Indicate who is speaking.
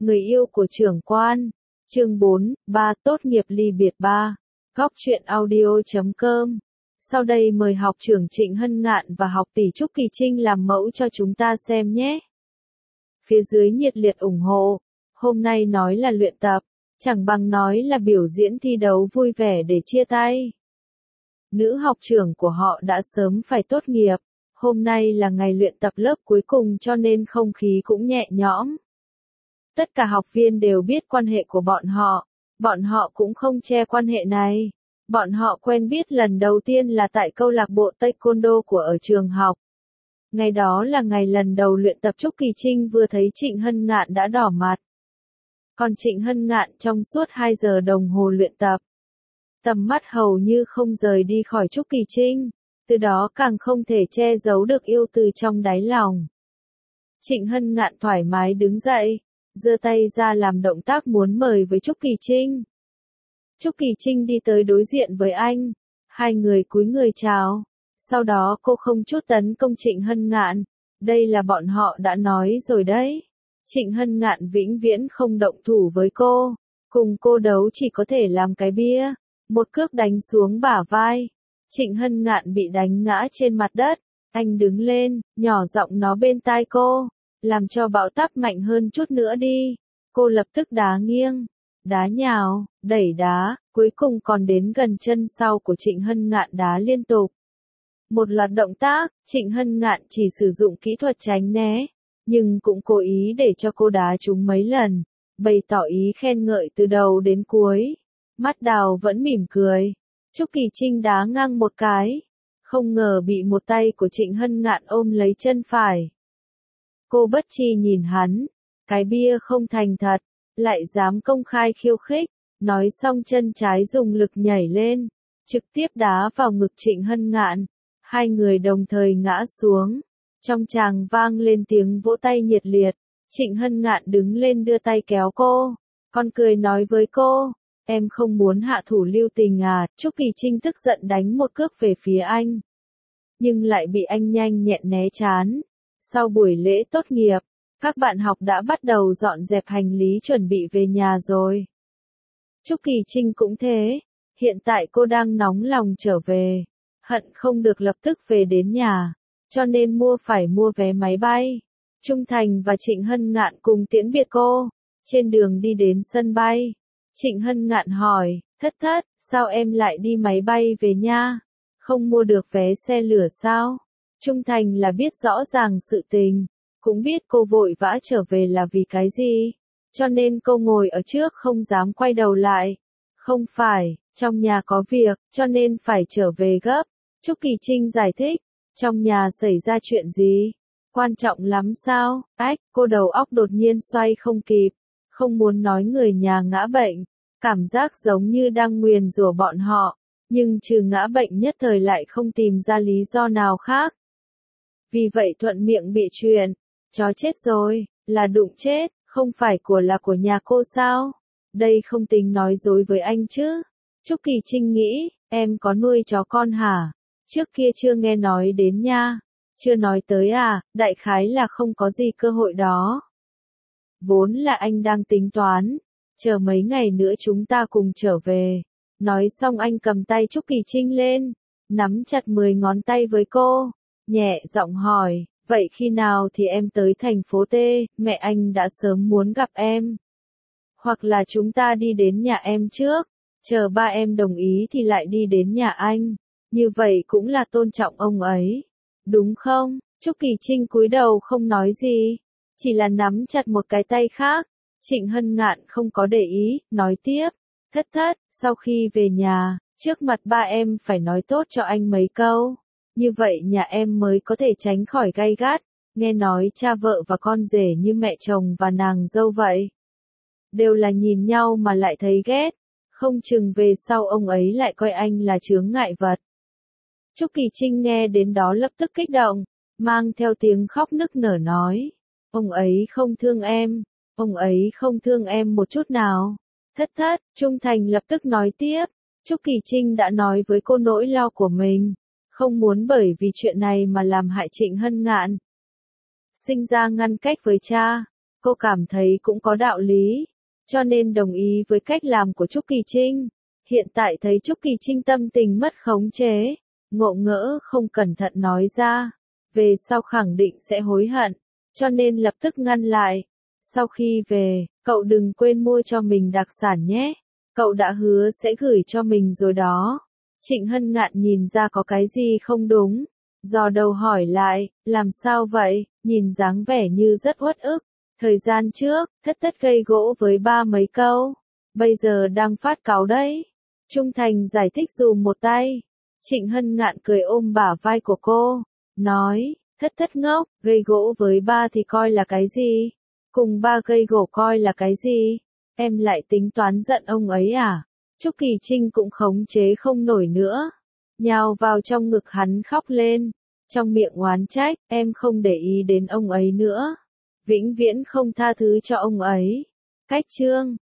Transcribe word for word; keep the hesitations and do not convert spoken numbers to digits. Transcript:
Speaker 1: Người yêu của trưởng quan. Chương bốn, ba tốt nghiệp ly biệt ba. Góc truyện audio chấm com. Sau đây mời học trưởng Trịnh Hân Ngạn và học tỷ Trúc Kỳ Trinh làm mẫu cho chúng ta xem nhé. Phía dưới nhiệt liệt ủng hộ. Hôm nay nói là luyện tập, chẳng bằng nói là biểu diễn thi đấu vui vẻ để chia tay. Nữ học trưởng của họ đã sớm phải tốt nghiệp. Hôm nay là ngày luyện tập lớp cuối cùng cho nên không khí cũng nhẹ nhõm. Tất cả học viên đều biết quan hệ của bọn họ. Bọn họ cũng không che quan hệ này. Bọn họ quen biết lần đầu tiên là tại câu lạc bộ taekwondo của ở trường học. Ngày đó là ngày lần đầu luyện tập. Trúc Kỳ Trinh vừa thấy Trịnh Hân Ngạn đã đỏ mặt. Còn Trịnh Hân Ngạn trong suốt hai giờ đồng hồ luyện tập, tầm mắt hầu như không rời đi khỏi Trúc Kỳ Trinh, từ đó càng không thể che giấu được yêu từ trong đáy lòng. Trịnh Hân Ngạn thoải mái đứng dậy, giơ tay ra làm động tác muốn mời với Trúc Kỳ Trinh. Trúc Kỳ Trinh đi tới đối diện với anh, hai người cúi người chào, sau đó cô không chút tấn công Trịnh Hân Ngạn, đây là bọn họ đã nói rồi đấy. Trịnh Hân Ngạn vĩnh viễn không động thủ với cô, cùng cô đấu chỉ có thể làm cái bia, một cước đánh xuống bả vai. Trịnh Hân Ngạn bị đánh ngã trên mặt đất, anh đứng lên, nhỏ giọng nói bên tai cô, làm cho bão táp mạnh hơn chút nữa đi. Cô lập tức đá nghiêng, đá nhào, đẩy đá, cuối cùng còn đến gần chân sau của Trịnh Hân Ngạn đá liên tục. Một loạt động tác, Trịnh Hân Ngạn chỉ sử dụng kỹ thuật tránh né, nhưng cũng cố ý để cho cô đá trúng mấy lần, bày tỏ ý khen ngợi từ đầu đến cuối. Mắt Đào vẫn mỉm cười. Trúc Kỳ Trinh đá ngang một cái, không ngờ bị một tay của Trịnh Hân Ngạn ôm lấy chân phải. Cô bất tri nhìn hắn, cái bia không thành thật, lại dám công khai khiêu khích, nói xong chân trái dùng lực nhảy lên, trực tiếp đá vào ngực Trịnh Hân Ngạn. Hai người đồng thời ngã xuống, trong tràng vang lên tiếng vỗ tay nhiệt liệt. Trịnh Hân Ngạn đứng lên đưa tay kéo cô, còn cười nói với cô, em không muốn hạ thủ lưu tình à. Trúc Kỳ Trinh tức giận đánh một cước về phía anh, nhưng lại bị anh nhanh nhẹn né trán. Sau buổi lễ tốt nghiệp, các bạn học đã bắt đầu dọn dẹp hành lý chuẩn bị về nhà rồi. Trúc Kỳ Trinh cũng thế, hiện tại cô đang nóng lòng trở về, hận không được lập tức về đến nhà, cho nên mua phải mua vé máy bay. Trung Thành và Trịnh Hân Ngạn cùng tiễn biệt cô, trên đường đi đến sân bay. Trịnh Hân Ngạn hỏi, thất thất, sao em lại đi máy bay về nha? Không mua được vé xe lửa sao? Trung Thành là biết rõ ràng sự tình, cũng biết cô vội vã trở về là vì cái gì, cho nên cô ngồi ở trước không dám quay đầu lại. Không phải, trong nhà có việc, cho nên phải trở về gấp. Trúc Kỳ Trinh giải thích, trong nhà xảy ra chuyện gì? Quan trọng lắm sao? Ách, cô đầu óc đột nhiên xoay không kịp, không muốn nói người nhà ngã bệnh, cảm giác giống như đang nguyền rủa bọn họ, nhưng trừ ngã bệnh nhất thời lại không tìm ra lý do nào khác. Vì vậy thuận miệng bị chuyện, chó chết rồi, là đụng chết, không phải của là của nhà cô sao? Đây không tính nói dối với anh chứ? Trúc Kỳ Trinh nghĩ, em có nuôi chó con hả? Trước kia chưa nghe nói đến nha. Chưa nói tới à, đại khái là không có gì cơ hội đó. Vốn là anh đang tính toán, chờ mấy ngày nữa chúng ta cùng trở về. Nói xong anh cầm tay Trúc Kỳ Trinh lên, nắm chặt mười ngón tay với cô, nhẹ giọng hỏi, vậy khi nào thì em tới thành phố T, mẹ anh đã sớm muốn gặp em. Hoặc là chúng ta đi đến nhà em trước, chờ ba em đồng ý thì lại đi đến nhà anh, như vậy cũng là tôn trọng ông ấy. Đúng không? Trúc Kỳ Trinh cúi đầu không nói gì, chỉ là nắm chặt một cái tay khác. Trịnh Hân Ngạn không có để ý, nói tiếp, thất thất, sau khi về nhà, trước mặt ba em phải nói tốt cho anh mấy câu, như vậy nhà em mới có thể tránh khỏi gay gắt. Nghe nói cha vợ và con rể như mẹ chồng và nàng dâu vậy, đều là nhìn nhau mà lại thấy ghét, không chừng về sau ông ấy lại coi anh là chướng ngại vật. Trúc Kỳ Trinh nghe đến đó lập tức kích động, mang theo tiếng khóc nức nở nói, ông ấy không thương em, ông ấy không thương em một chút nào. Thất thất, Trung Thành lập tức nói tiếp, Trúc Kỳ Trinh đã nói với cô nỗi lo của mình, không muốn bởi vì chuyện này mà làm hại Trịnh Hân Ngạn. Sinh ra ngăn cách với cha, Cô cảm thấy cũng có đạo lý, cho nên đồng ý với cách làm của Trúc Kỳ Trinh. Hiện tại thấy Trúc Kỳ Trinh tâm tình mất khống chế, ngộ ngỡ không cẩn thận nói ra, về sau khẳng định sẽ hối hận, cho nên lập tức ngăn lại. Sau khi về, cậu đừng quên mua cho mình đặc sản nhé, cậu đã hứa sẽ gửi cho mình rồi đó. Trịnh Hân Ngạn nhìn ra có cái gì không đúng, dò đầu hỏi lại, làm sao vậy, nhìn dáng vẻ như rất uất ức. Thời gian trước, thất thất gây gỗ với ba mấy câu, bây giờ đang phát cáu đấy. Trung Thành giải thích dùm một tay. Trịnh Hân Ngạn cười ôm bả vai của cô, nói, thất thất ngốc, gây gỗ với ba thì coi là cái gì? Cùng ba gây gỗ coi là cái gì? Em lại tính toán giận ông ấy à? Trúc Kỳ Trinh cũng khống chế không nổi nữa, nhào vào trong ngực hắn khóc lên, trong miệng oán trách, em không để ý đến ông ấy nữa, vĩnh viễn không tha thứ cho ông ấy. Cách chương